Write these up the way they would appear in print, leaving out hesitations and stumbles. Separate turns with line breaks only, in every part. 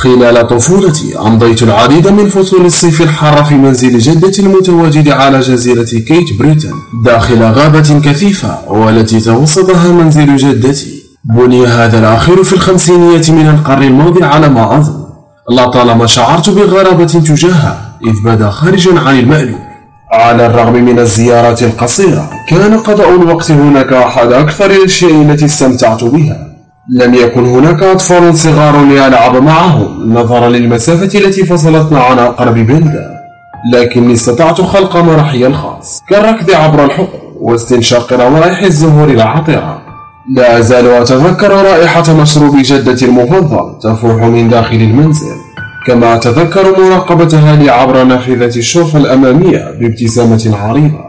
خلال طفولتي أمضيت العديد من فصول الصيف الحار في منزل جدتي المتواجد على جزيرة كيت بريتن داخل غابة كثيفة، والتي توسطها منزل جدتي. بني هذا الأخير في الخمسينيات من القرن الماضي على ما أظن. لطالما شعرت بغرابة تجاهه، إذ بدا خارجا عن المألوف. على الرغم من الزيارات القصيرة، كان قضاء الوقت هناك أحد أكثر الأشياء التي استمتعت بها. لم يكن هناك أطفال صغار لألعب معهم نظرا للمسافة التي فصلتنا عن أقرب بلدة، لكني استطعت خلق مرحي الخاص كالركض عبر الحقول واستنشاق روائح الزهور العطرة. لا أزال أتذكر رائحة مشروب جدتي المفضل تفوح من داخل المنزل، كما أتذكر مراقبتها لي عبر نافذة الشرفة الأمامية بابتسامة عريضة.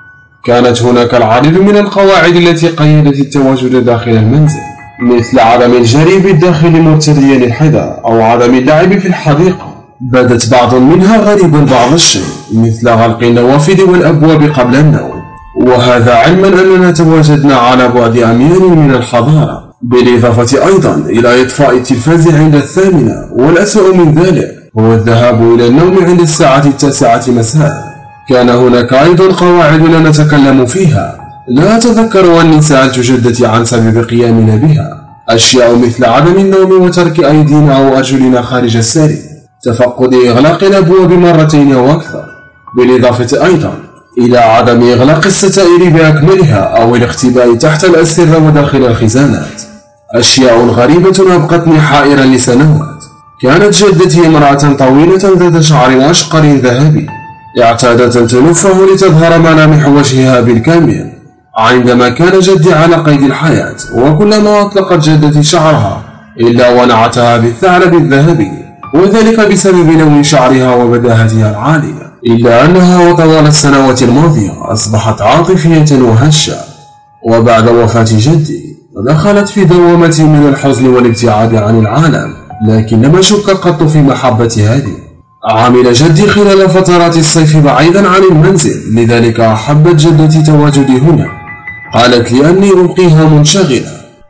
كانت هناك العديد من القواعد التي قيدت التواجد داخل المنزل، مثل عدم الجري بالداخل مرتديا الحذاء أو عدم اللعب في الحديقة. بدت بعض منها غريبا بعض الشيء، مثل غلق النوافذ والأبواب قبل النوم، وهذا علما أننا تواجدنا على بعد أميال من الحضارة، بالإضافة أيضا إلى إطفاء التلفاز عند 8. والأسوأ من ذلك هو الذهاب إلى النوم عند الساعة 9 مساء. كان هناك أيضا قواعد لا نتكلم فيها، لا أتذكر أني سألت جدتي عن سبب قيامنا بها. أشياء مثل عدم النوم وترك أيدينا أو أرجلنا خارج السرير، تفقد إغلاق الأبواب مرتين أو أكثر، بالإضافة أيضا إلى عدم إغلاق الستائر بأكملها أو الاختباء تحت الأسرة وداخل الخزانات. أشياء غريبة أبقتني حائرا لسنوات. كانت جدتي امرأة طويلة ذات شعر أشقر ذهبي، اعتادت أن تلفه لتظهر ملامح وجهها بالكامل. عندما كان جدي على قيد الحياة، وكلما أطلقت جدتي شعرها إلا ونعتها بالثعلب الذهبي، وذلك بسبب لون شعرها وبداهتها العالية. إلا أنها وطوال السنوات الماضية أصبحت عاطفية وهشة، وبعد وفاة جدي دخلت في دوامة من الحزن والابتعاد عن العالم، لكن لم أشك قط في محبة هذه. عمل جدي خلال فترات الصيف بعيدا عن المنزل، لذلك أحبت جدتي تواجدي هنا. قالت لي أني ألقيها منشغلة،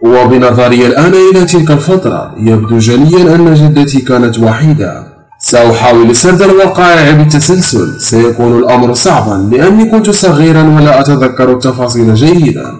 وبنظري الآن إلى تلك الفترة يبدو جليا أن جدتي كانت وحيدة. سأحاول سرد الوقائع بالتسلسل، سيكون الأمر صعبا لأني كنت صغيرا ولا أتذكر التفاصيل جيدا.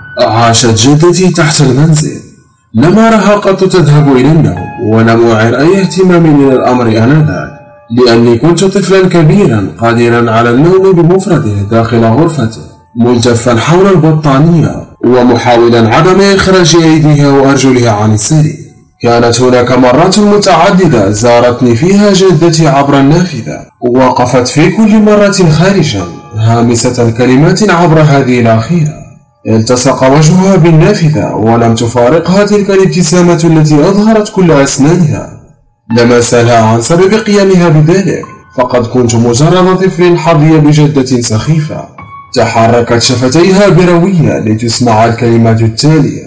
عاشت جدتي تحت المنزل، لم أرها قط تذهب إلى النوم، ولم أعر أي اهتمام من الأمر آنذاك، لأني كنت طفلا كبيرا قادرا على النوم بمفرده داخل غرفته، ملتفا حول البطانية ومحاولا عدم إخراج أيديها وأرجلها عن السرير. كانت هناك مرات متعددة زارتني فيها جدتي عبر النافذة، ووقفت في كل مرة خارجا هامسة كلمات عبر هذه الأخيرة. التصق وجهها بالنافذة ولم تفارقها تلك الابتسامة التي أظهرت كل أسنانها. لم أسألها عن سبب قيامها بذلك، فقد كنت مجرد طفل حظي بجدة سخيفة. تحركت شفتيها بروية لتسمع الكلمات التالية: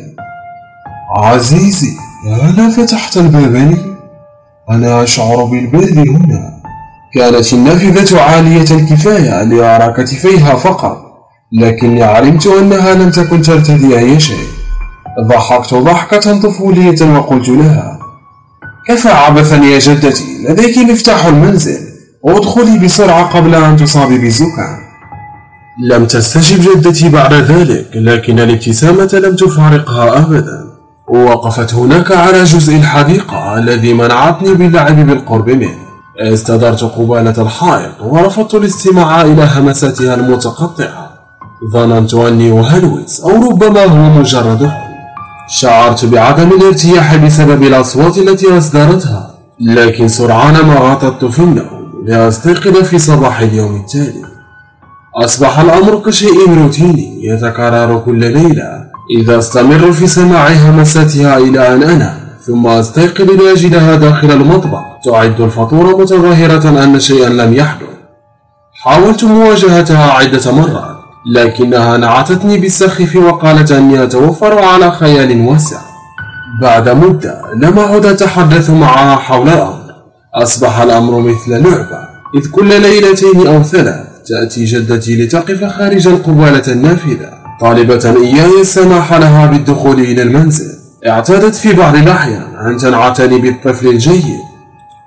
عزيزي، ألا فتحت الباب لي؟ أنا أشعر بالبرد هنا. كانت النافذة عالية الكفاية لأرى كتفيها فقط، لكني علمت أنها لم تكن ترتدي أي شيء. ضحكت ضحكة طفولية وقلت لها: كفى عبثا يا جدتي، لديك مفتاح المنزل، ادخلي بسرعة قبل أن تصابي بالزكام. لم تستجب جدتي بعد ذلك، لكن الابتسامة لم تفارقها أبدا. وقفت هناك على جزء الحديقة الذي منعتني باللعب بالقرب منه. استدرت قبالة الحائط ورفضت الاستماع إلى همساتها المتقطعة. ظننت أني أهلوس أو ربما هو مجرد حلم. شعرت بعدم الارتياح بسبب الأصوات التي أصدرتها، لكن سرعان ما غطت في النوم لأستيقظ في صباح اليوم التالي. أصبح الأمر كشيء روتيني يتكرر كل ليلة. إذا استمر في سماع همساتها إلى أن أنام، ثم أستيقظ لأجدها داخل المطبخ تعد الفطور متظاهرة أن شيئا لم يحدث. حاولت مواجهتها عدة مرات، لكنها نعتتني بالسخف وقالت أني أتوفر على خيال واسع. بعد مدة لم أعد أتحدث معها حول الأمر. أصبح الأمر مثل لعبة، إذ كل ليلتين أو 3 تأتي جدتي لتقف خارج القبالة النافذة طالبة إياي السماح لها بالدخول إلى المنزل. اعتادت في بعض الأحيان أن تنعتني بالطفل الجيد،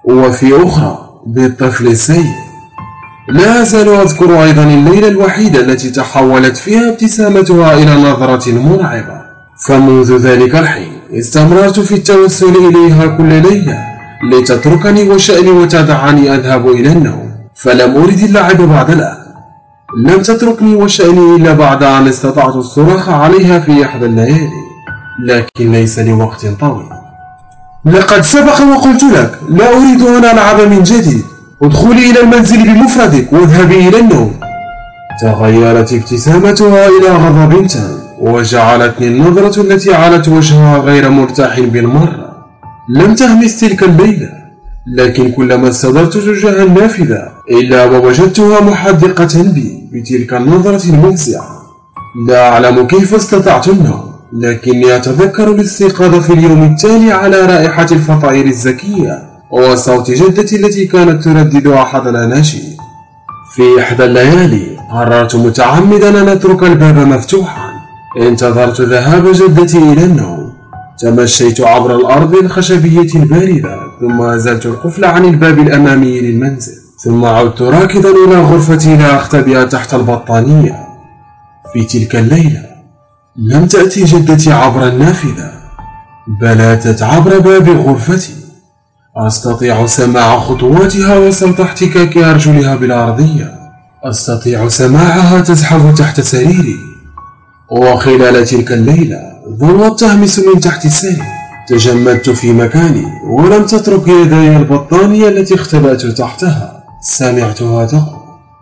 وفي أخرى بالطفل السيء. لا أزال أذكر أيضا الليلة الوحيدة التي تحولت فيها ابتسامتها إلى نظرة مرعبة، فمنذ ذلك الحين استمررت في التوسل إليها كل ليلة لتتركني وشأني وتدعني أذهب إلى النوم، فلم أرد اللعب بعد الآن. لم تتركني وشأني إلا بعد أن استطعت الصراخ عليها في إحدى الليالي، لكن ليس لوقت طويل. لقد سبق وقلت لك لا أريد أن ألعب من جديد، ادخلي إلى المنزل بمفردك واذهبي إلى النوم. تغيرت ابتسامتها إلى غضب تام، وجعلتني النظرة التي علت وجهها غير مرتاح بالمرة. لم تهمس تلك الليلة، لكن كلما استدرت تجاه النافذة إلا ووجدتها محدقة بي بتلك النظرة المفزعة. لا أعلم كيف استطعت النوم، لكني أتذكر الاستيقاظ في اليوم التالي على رائحة الفطائر الزكية وصوت جدتي التي كانت تردد أحد الأناشيد. في إحدى الليالي قررت متعمدا أن أترك الباب مفتوحا. انتظرت ذهاب جدتي إلى النوم، تمشيت عبر الأرض الخشبية الباردة، ثم أزلت القفل عن الباب الأمامي للمنزل، ثم عدت راكضا إلى غرفتي لأختبئ تحت البطانية. في تلك الليلة لم تأتي جدتي عبر النافذة، بل أتت عبر باب غرفتي. أستطيع سماع خطواتها وصوت احتكاك أرجلها بالأرضية، أستطيع سماعها تزحف تحت سريري. وخلال تلك الليلة ظلت تهمس من تحت السرير. تجمدت في مكاني ولم تترك يدي البطانية التي اختبأت تحتها. سمعتها تقول: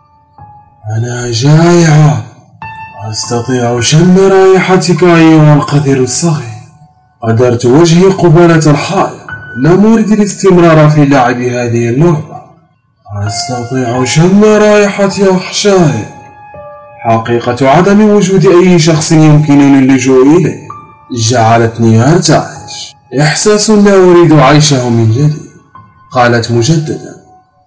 أنا جائعة، أستطيع شم رائحتك أيها القذر الصغير. أدرت وجهي قبالة الحائط، لم أرد الاستمرار في لعب هذه اللعبة. أستطيع شم رائحة أحشائك. حقيقة عدم وجود أي شخص يمكنني اللجوء إليه جعلتني أرتعش، إحساس لا أريد عيشه من جديد. قالت مجددا: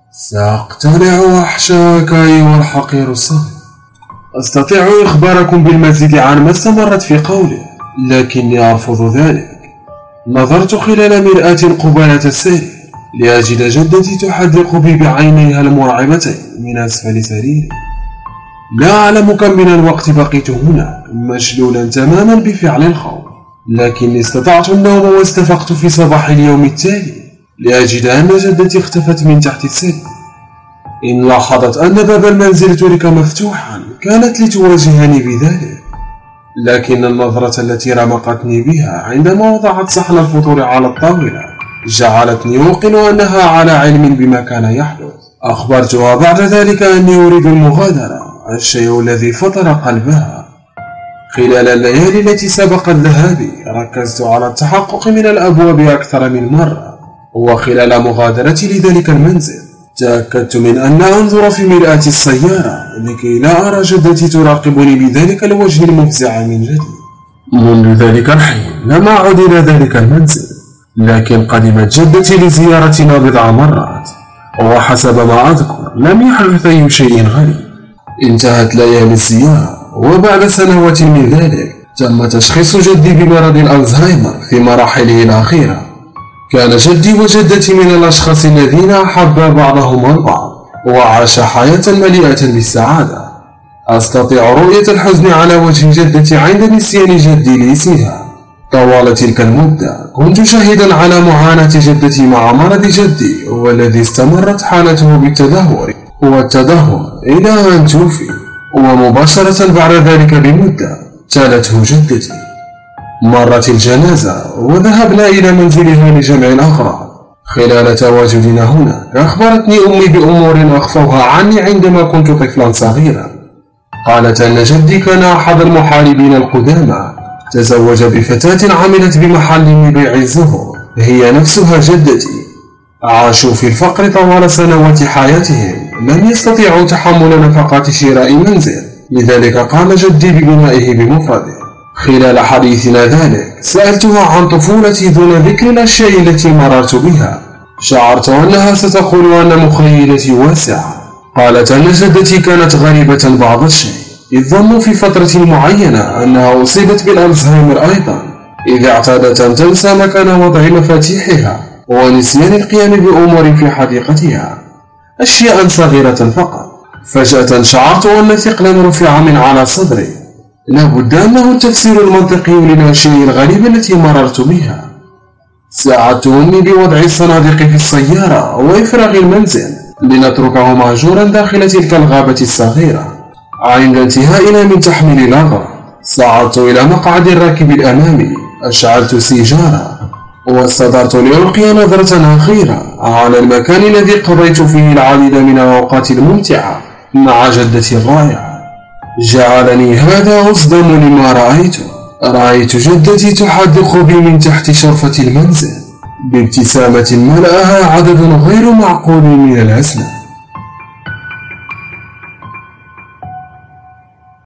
سأقتلع أحشائك أيها الحقير الصغير. أستطيع إخباركم بالمزيد عن ما استمرت في قوله، لكني أرفض ذلك. نظرت خلال مرآة قبالة السرير لأجد جدتي تحدق بي بعينيها المرعبتين من أسفل سريري. لا أعلم كم من الوقت بقيت هنا مشلولا تماما بفعل الخوف، لكني استطعت النوم واستفقت في صباح اليوم التالي لأجد أن جدتي اختفت من تحت السرير. إن لاحظت أن باب المنزل ترك مفتوحا كانت لتواجهني بذلك، لكن النظرة التي رمقتني بها عندما وضعت صحن الفطور على الطاولة جعلتني أوقن أنها على علم بما كان يحدث. أخبرتها بعد ذلك أني أريد المغادرة، الشيء الذي فطر قلبها. خلال الليالي التي سبقت ذهابي ركزت على التحقق من الأبواب أكثر من مرة، وخلال مغادرتي لذلك المنزل تأكدت من أن أنظر في مرآة السيارة لكي لا أرى جدتي تراقبني بذلك الوجه المفزع من جديد. منذ ذلك الحين لم أعد إلى ذلك المنزل، لكن قدمت جدتي لزيارتنا بضع مرات، وحسب ما أذكر لم يحدث أي شيء غريب. انتهت ليالي الزيارة، وبعد سنوات من ذلك تم تشخيص جدي بمرض الألزهايمر في مراحله الأخيرة. كان جدي وجدتي من الأشخاص الذين أحبا بعضهم البعض وعاش حياة مليئة بالسعادة. أستطيع رؤية الحزن على وجه جدتي عند نسيان جدي لاسمها. طوال تلك المدة كنت شاهدا على معاناة جدتي مع مرض جدي، والذي استمرت حالته بالتدهور إلى أن توفي، ومباشرة بعد ذلك بمدة تالته جدتي. مرت الجنازة وذهبنا إلى منزلها لجمع الأغراض. خلال تواجدنا هناك أخبرتني أمي بأمور أخفوها عني عندما كنت طفلا صغيرا. قالت أن جدي كان أحد المحاربين القدامى، تزوج بفتاة عملت بمحل لبيع الزهور، هي نفسها جدتي. عاشوا في الفقر طوال سنوات حياتهم، لم يستطيعوا تحمل نفقات شراء منزل، لذلك قام جدي ببنائه بمفرده. خلال حديثنا ذلك سألتها عن طفولتي دون ذكر الأشياء التي مررت بها. شعرت أنها ستقول أن مخيلتي واسعة. قالت أن جدتي كانت غريبة بعض الشيء، إذ ظنوا في فترة معينة أنها أصيبت بالألزهايمر أيضا، إذ اعتادت أن تنسى مكان وضع مفاتيحها ونسيان القيام بأمور في حديقتها، أشياء صغيرة فقط. فجأة شعرت أن ثقلا رفع من على صدري، لابد أنه التفسير المنطقي للأشياء الغريبة التي مررت بها. ساعدت أمي بوضع الصناديق في السيارة وإفراغ المنزل لنتركه مهجورا داخل تلك الغابة الصغيرة. عند انتهائنا من تحميل الأغراض صعدت إلى مقعد الراكب الأمامي، أشعلت سيجارة واستدرت لألقي نظرة أخيرة على المكان الذي قضيت فيه العديد من الأوقات الممتعة مع جدتي الرائعة. جعلني هذا أصدم لما رأيت جدتي تحدق بي من تحت شرفة المنزل بابتسامة ملأها عدد غير معقول من الأسنان.